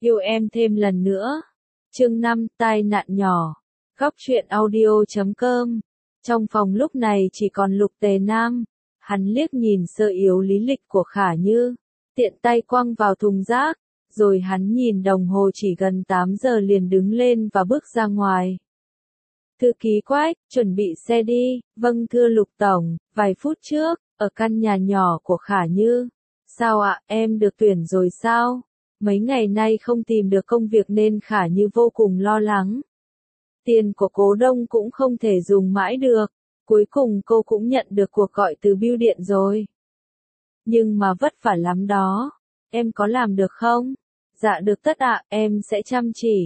Yêu em thêm lần nữa. Chương 5, tai nạn nhỏ. Góc truyện audio.com. Trong phòng lúc này chỉ còn Lục Tề Nam. Hắn liếc nhìn sơ yếu lý lịch của Khả Như, tiện tay quăng vào thùng rác, rồi hắn nhìn đồng hồ chỉ gần 8 giờ liền đứng lên và bước ra ngoài. Thư ký Quách, chuẩn bị xe đi. Vâng thưa Lục Tổng, vài phút trước, ở căn nhà nhỏ của Khả Như. Sao ạ, em được tuyển rồi sao? Mấy ngày nay không tìm được công việc nên Khả Như vô cùng lo lắng. Tiền của Cố Đông cũng không thể dùng mãi được. Cuối cùng cô cũng nhận được cuộc gọi từ bưu điện rồi. Nhưng mà vất vả lắm đó. Em có làm được không? Dạ được tất ạ, em sẽ chăm chỉ.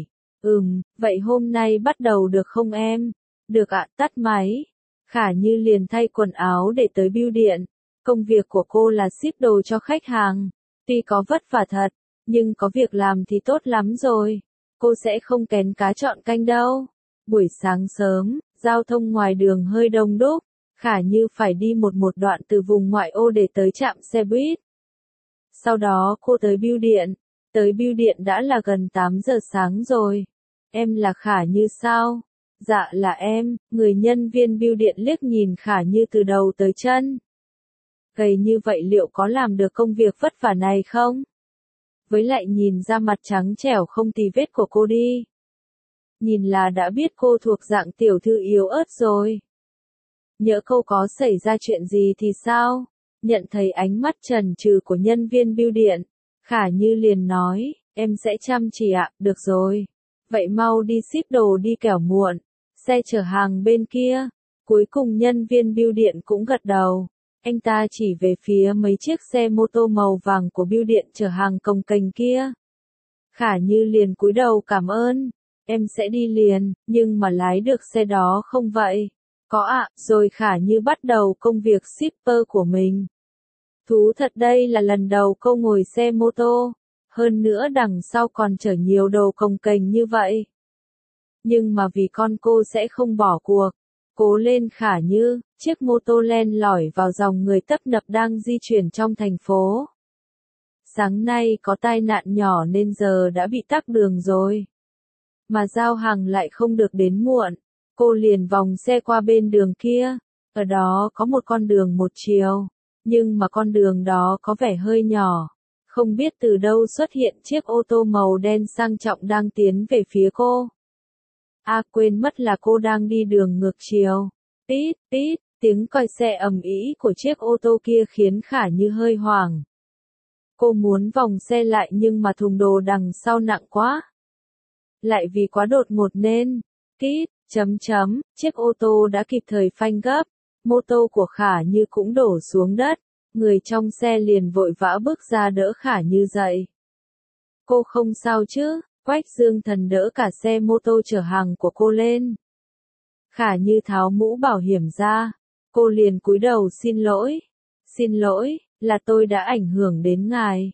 Vậy hôm nay bắt đầu được không em? Được ạ, tắt máy. Khả Như liền thay quần áo để tới bưu điện. Công việc của cô là ship đồ cho khách hàng. Tuy có vất vả thật, nhưng có việc làm thì tốt lắm rồi. Cô sẽ không kén cá chọn canh đâu. Buổi sáng sớm, giao thông ngoài đường hơi đông đúc. Khả Như phải đi một đoạn từ vùng ngoại ô để tới trạm xe buýt. Sau đó cô tới bưu điện. Tới bưu điện đã là gần 8 giờ sáng rồi. Em là Khả Như sao? Dạ là em. Người nhân viên bưu điện liếc nhìn Khả Như từ đầu tới chân. Gầy như vậy liệu có làm được công việc vất vả này không? Với lại nhìn ra mặt trắng trẻo không tì vết của cô đi. Nhìn là đã biết cô thuộc dạng tiểu thư yếu ớt rồi. Nhỡ cô có xảy ra chuyện gì thì sao? Nhận thấy ánh mắt chần chừ của nhân viên bưu điện, Khả Như liền nói, em sẽ chăm chỉ ạ, được rồi. Vậy mau đi ship đồ đi kẻo muộn. Xe chở hàng bên kia. Cuối cùng nhân viên bưu điện cũng gật đầu. Anh ta chỉ về phía mấy chiếc xe mô tô màu vàng của bưu điện chở hàng cồng kềnh kia. Khả Như liền cúi đầu cảm ơn. Em sẽ đi liền, nhưng mà lái được xe đó không vậy? Có ạ, rồi Khả Như bắt đầu công việc shipper của mình. Thú thật đây là lần đầu cô ngồi xe mô tô, hơn nữa đằng sau còn chở nhiều đồ cồng kềnh như vậy. Nhưng mà vì con cô sẽ không bỏ cuộc. Cố lên Khả Như, chiếc mô tô len lỏi vào dòng người tấp nập đang di chuyển trong thành phố. Sáng nay có tai nạn nhỏ nên giờ đã bị tắc đường rồi. Mà giao hàng lại không được đến muộn. Cô liền vòng xe qua bên đường kia. Ở đó có một con đường một chiều. Nhưng mà con đường đó có vẻ hơi nhỏ. Không biết từ đâu xuất hiện chiếc ô tô màu đen sang trọng đang tiến về phía cô. Quên mất là cô đang đi đường ngược chiều. Tít, tít, tiếng còi xe ầm ĩ của chiếc ô tô kia khiến Khả Như hơi hoảng. Cô muốn vòng xe lại nhưng mà thùng đồ đằng sau nặng quá. Lại vì quá đột ngột nên, chiếc ô tô đã kịp thời phanh gấp, mô tô của Khả Như cũng đổ xuống đất, người trong xe liền vội vã bước ra đỡ Khả Như dậy. Cô không sao chứ? Quách Dương Thần đỡ cả xe mô tô chở hàng của cô lên. Khả Như tháo mũ bảo hiểm ra, cô liền cúi đầu xin lỗi, là tôi đã ảnh hưởng đến ngài.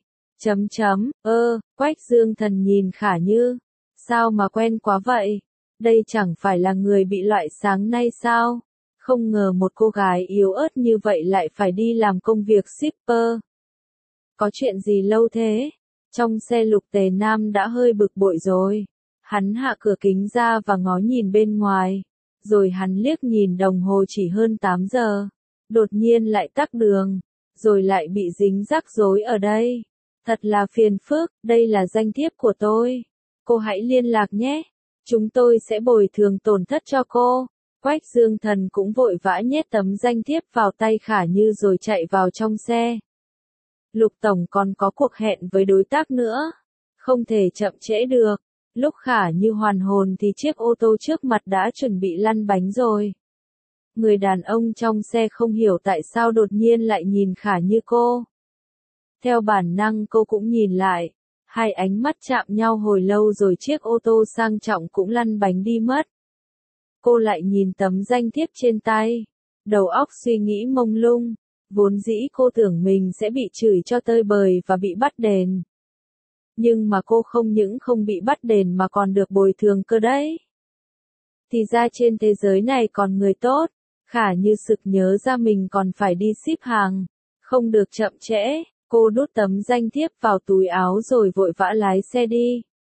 Quách Dương Thần nhìn Khả Như. Sao mà quen quá vậy? Đây chẳng phải là người bị loại sáng nay sao? Không ngờ một cô gái yếu ớt như vậy lại phải đi làm công việc shipper. Có chuyện gì lâu thế? Trong xe Lục Tề Nam đã hơi bực bội rồi. Hắn hạ cửa kính ra và ngó nhìn bên ngoài. Rồi hắn liếc nhìn đồng hồ chỉ hơn 8 giờ. Đột nhiên lại tắc đường. Rồi lại bị dính rắc rối ở đây. Thật là phiền phức, đây là danh thiếp của tôi. Cô hãy liên lạc nhé. Chúng tôi sẽ bồi thường tổn thất cho cô. Quách Dương Thần cũng vội vã nhét tấm danh thiếp vào tay Khả Như rồi chạy vào trong xe. Lục Tổng còn có cuộc hẹn với đối tác nữa. Không thể chậm trễ được. Lúc Khả Như hoàn hồn thì chiếc ô tô trước mặt đã chuẩn bị lăn bánh rồi. Người đàn ông trong xe không hiểu tại sao đột nhiên lại nhìn Khả Như cô. Theo bản năng cô cũng nhìn lại. Hai ánh mắt chạm nhau hồi lâu rồi chiếc ô tô sang trọng cũng lăn bánh đi mất. Cô lại nhìn tấm danh thiếp trên tay. Đầu óc suy nghĩ mông lung. Vốn dĩ cô tưởng mình sẽ bị chửi cho tơi bời và bị bắt đền. Nhưng mà cô không những không bị bắt đền mà còn được bồi thường cơ đấy. Thì ra trên thế giới này còn người tốt. Khả Như sực nhớ ra mình còn phải đi ship hàng. Không được chậm trễ. Cô đút tấm danh thiếp vào túi áo rồi vội vã lái xe đi.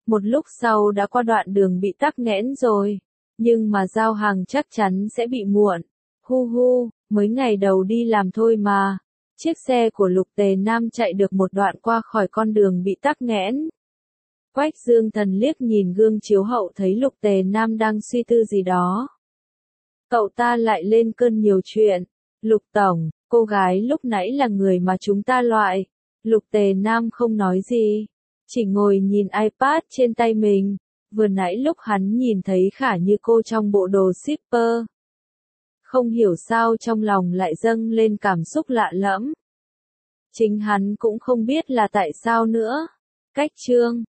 Một lúc sau đã qua đoạn đường bị tắc nghẽn rồi. Nhưng mà giao hàng chắc chắn sẽ bị muộn. Hu hu, mới ngày đầu đi làm thôi mà. Chiếc xe của Lục Tề Nam chạy được một đoạn qua khỏi con đường bị tắc nghẽn. Quách Dương Thần liếc nhìn gương chiếu hậu thấy Lục Tề Nam đang suy tư gì đó. Cậu ta lại lên cơn nhiều chuyện. Lục Tổng, cô gái lúc nãy là người mà chúng ta loại. Lục Tề Nam không nói gì. Chỉ ngồi nhìn iPad trên tay mình. Vừa nãy lúc hắn nhìn thấy Khả Như cô trong bộ đồ shipper. Không hiểu sao trong lòng lại dâng lên cảm xúc lạ lẫm. Chính hắn cũng không biết là tại sao nữa. Cách chương